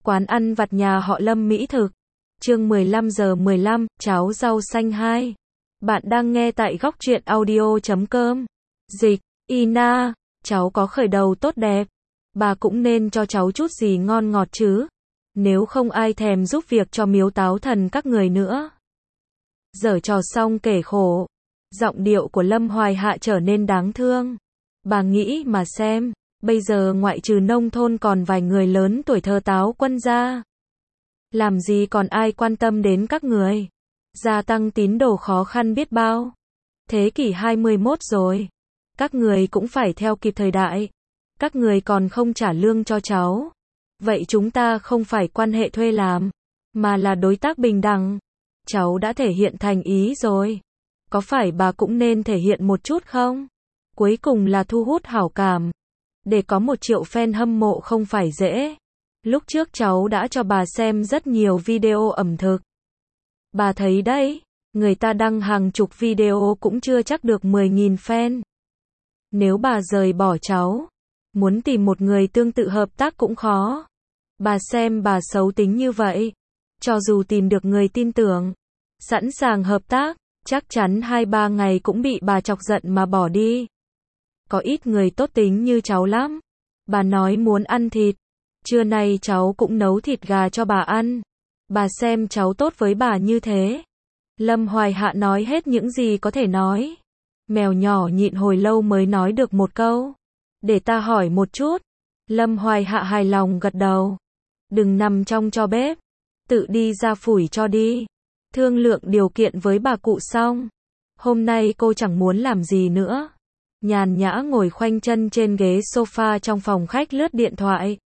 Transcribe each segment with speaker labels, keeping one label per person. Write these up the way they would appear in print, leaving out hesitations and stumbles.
Speaker 1: Quán ăn vặt nhà họ Lâm mỹ thực. Chương 15:15, cháo rau xanh 2. Bạn đang nghe tại góc truyện audio.com. Dịch, Ina, cháu có khởi đầu tốt đẹp. Bà cũng nên cho cháu chút gì ngon ngọt chứ. Nếu không ai thèm giúp việc cho miếu táo thần các người nữa. Giở trò xong kể khổ. Giọng điệu của Lâm Hoài Hạ trở nên đáng thương. Bà nghĩ mà xem, bây giờ ngoại trừ nông thôn còn vài người lớn tuổi thơ táo quân ra. Làm gì còn ai quan tâm đến các người. Gia tăng tín đồ khó khăn biết bao. Thế kỷ 21 rồi. Các người cũng phải theo kịp thời đại. Các người còn không trả lương cho cháu. Vậy chúng ta không phải quan hệ thuê làm, mà là đối tác bình đẳng. Cháu đã thể hiện thành ý rồi. Có phải bà cũng nên thể hiện một chút không? Cuối cùng là thu hút hảo cảm. Để có 1 triệu fan hâm mộ không phải dễ. Lúc trước cháu đã cho bà xem rất nhiều video ẩm thực. Bà thấy đấy, người ta đăng hàng chục video cũng chưa chắc được 10.000 fan. Nếu bà rời bỏ cháu, muốn tìm một người tương tự hợp tác cũng khó. Bà xem bà xấu tính như vậy. Cho dù tìm được người tin tưởng, sẵn sàng hợp tác, chắc chắn 2-3 ngày cũng bị bà chọc giận mà bỏ đi. Có ít người tốt tính như cháu lắm. Bà nói muốn ăn thịt. Trưa nay cháu cũng nấu thịt gà cho bà ăn. Bà xem cháu tốt với bà như thế. Lâm Hoài Hạ nói hết những gì có thể nói. Mèo nhỏ nhịn hồi lâu mới nói được một câu. Để ta hỏi một chút. Lâm Hoài Hạ hài lòng gật đầu. Đừng nằm trong tro bếp. Tự đi ra phủi cho đi. Thương lượng điều kiện với bà cụ xong. Hôm nay cô chẳng muốn làm gì nữa. Nhàn nhã ngồi khoanh chân trên ghế sofa trong phòng khách lướt điện thoại.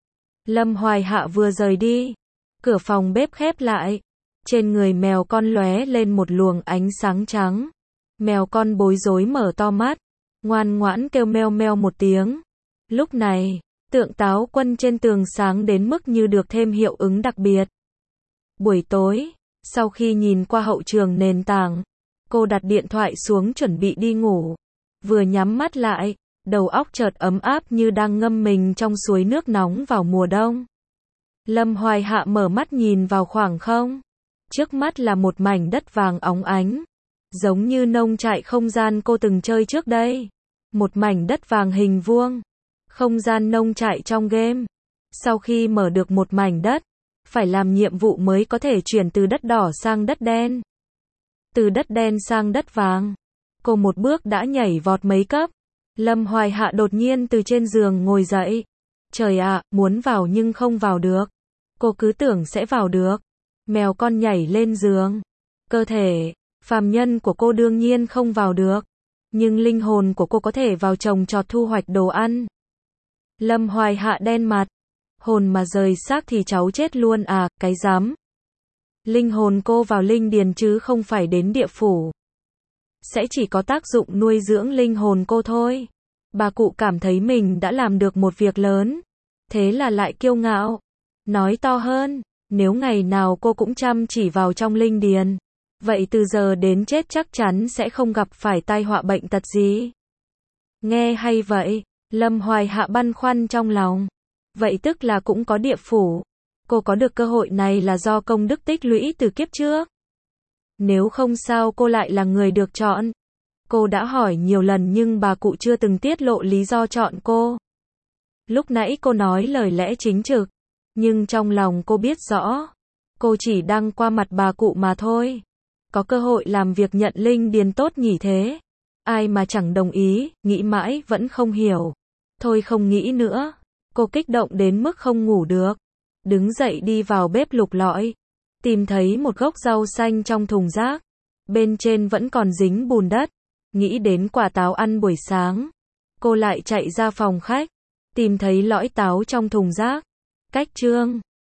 Speaker 1: Lâm Hoài Hạ vừa rời đi. Cửa phòng bếp khép lại. Trên người mèo con lóe lên một luồng ánh sáng trắng. Mèo con bối rối mở to mắt. Ngoan ngoãn kêu meo meo một tiếng. Lúc này, tượng táo quân trên tường sáng đến mức như được thêm hiệu ứng đặc biệt. Buổi tối, sau khi nhìn qua hậu trường nền tảng, cô đặt điện thoại xuống chuẩn bị đi ngủ. Vừa nhắm mắt lại, đầu óc chợt ấm áp như đang ngâm mình trong suối nước nóng vào mùa đông. Lâm Hoài Hạ mở mắt nhìn vào khoảng không. Trước mắt là một mảnh đất vàng óng ánh. Giống như nông trại không gian cô từng chơi trước đây. Một mảnh đất vàng hình vuông. Không gian nông trại trong game. Sau khi mở được một mảnh đất, phải làm nhiệm vụ mới có thể chuyển từ đất đỏ sang đất đen. Từ đất đen sang đất vàng. Cô một bước đã nhảy vọt mấy cấp. Lâm Hoài Hạ đột nhiên từ trên giường ngồi dậy. Trời ạ, muốn vào nhưng không vào được. Cô cứ tưởng sẽ vào được. Mèo con nhảy lên giường. Cơ thể phàm nhân của cô đương nhiên không vào được. Nhưng linh hồn của cô có thể vào trồng trọt thu hoạch đồ ăn. Lâm Hoài Hạ đen mặt. Hồn mà rời xác thì cháu chết luôn à, cái dám. Linh hồn cô vào linh điền chứ không phải đến địa phủ. Sẽ chỉ có tác dụng nuôi dưỡng linh hồn cô thôi. Bà cụ cảm thấy mình đã làm được một việc lớn. Thế là lại kiêu ngạo. Nói to hơn, nếu ngày nào cô cũng chăm chỉ vào trong linh điền, vậy từ giờ đến chết chắc chắn sẽ không gặp phải tai họa bệnh tật gì. Nghe hay vậy, Lâm Hoài Hạ băn khoăn trong lòng. Vậy tức là cũng có địa phủ. Cô có được cơ hội này là do công đức tích lũy từ kiếp trước. Nếu không sao cô lại là người được chọn. Cô đã hỏi nhiều lần nhưng bà cụ chưa từng tiết lộ lý do chọn cô. Lúc nãy cô nói lời lẽ chính trực. Nhưng trong lòng cô biết rõ. Cô chỉ đang qua mặt bà cụ mà thôi. Có cơ hội làm việc nhận linh điền tốt nhỉ thế. Ai mà chẳng đồng ý, nghĩ mãi vẫn không hiểu. Thôi không nghĩ nữa. Cô kích động đến mức không ngủ được. Đứng dậy đi vào bếp lục lọi. Tìm thấy một gốc rau xanh trong thùng rác. Bên trên vẫn còn dính bùn đất. Nghĩ đến quả táo ăn buổi sáng. Cô lại chạy ra phòng khách. Tìm thấy lõi táo trong thùng rác. Cách chương